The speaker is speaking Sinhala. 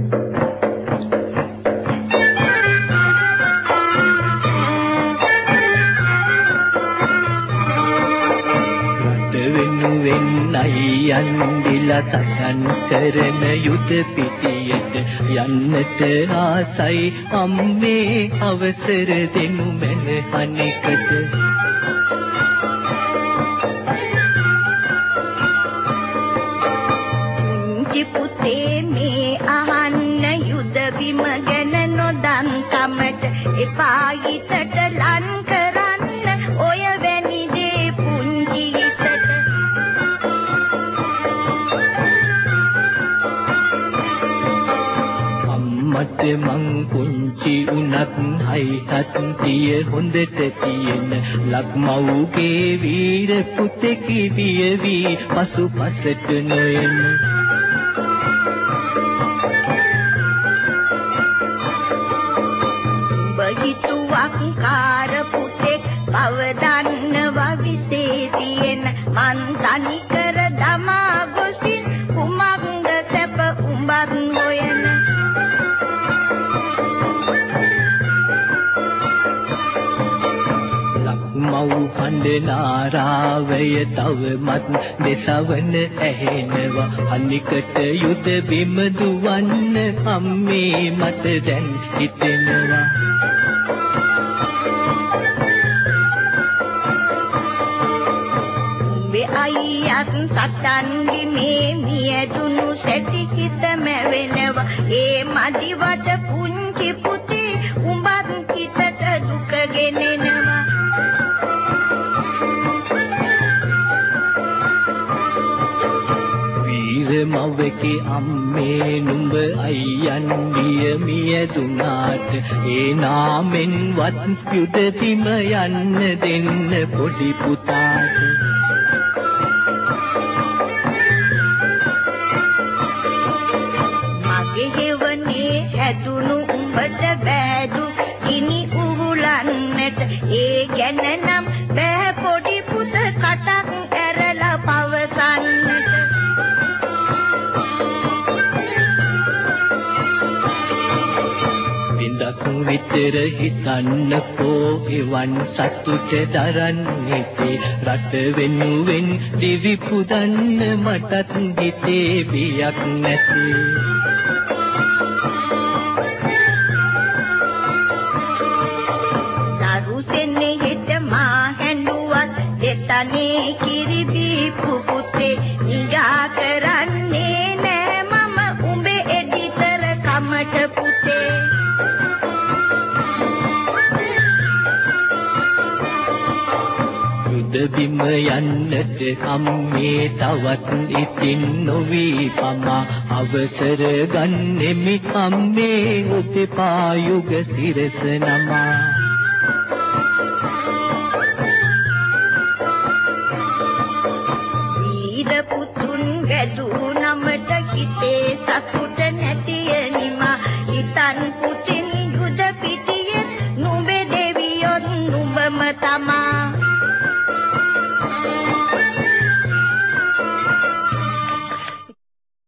යන්දිලා සටන් කරන යුද පිටියට යන්නට ආසයි අම්මේ අවසර දෙනු මැන අනිකට පුංචි පුතේ මේ අහන්න යුද බිම ගැන නොදන් කමට එපා හිතට ලන් කරන්න ඔය වැනි දේ පුංචි හිතට මට මං පුංචි උනත් හයිහත් තිය හොඳට තියෙන ලක්මව්ගේ වීර පුතෙක් විය වී පසුපසට නොයන බහිතුවක් කාර පුතෙක් බව දන්නවා විසේ තියෙන මන් තනි කර දමා ගොසින් කුමක්ද සැප උඹත් හොයන මව් හඬ නාරාවය තවමත් දෙසවන ඇහෙනවා අනිකට යුද බිම දුවන්න අම්මේ මට දැන් හිතෙනවා උඹේ අයියත් සටන් බිමේ මියදුණු සැටි හිතම වෙනවා ඒ මදිවට පුංචි පුතේ උඹත් හිතට දුක ගෙනෙනවා මව්වගේ අම්මේ නුඹ අයියන් මියදුනාට ඒ නාමෙන්වත් යුද බිම යන්න දෙන්න පොඩි පුතාට මගේ හෙවනේ හැදුණු උඹට බෑදු ඉනි උහුලන්නට ඒ ගැන නම් බෑ පොඩි පුත කටක් ඇරලා පවසන්නට දක් විතර හිතන්නකෝ එවන් සතුට දරන්නේ රට වෙනුවෙන් දිවි පුදන්න මටත් හිතේ බියක් නැති දරුසෙන්නේ හෙට මා හැඬුවත් දෙතනේ කිරි බීපු පුතේ නිගා කරන්නේ නෑ මම උඹේ එඩිතර කමට පුතේ බිම යන්නට අම්මේ තවත් ඉතින් නොවී පමා අවසර ගන්නෙමි අම්මේ ඔබේ පායුග සිරස නමා වීර පුතුන් වැදූ නමට හිතේ සතුට නැතිය නිමා හිතන් පුතින්